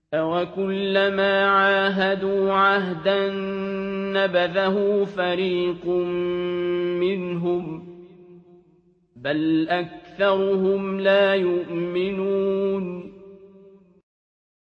أَوَكُلَّمَا عَاهَدُوا عَهْدًا نَّبَذَهُ فَرِيقٌ مِّنْهُم ۚ بَلْ أَكْثَرُهُمْ لَا يُؤْمِنُونَ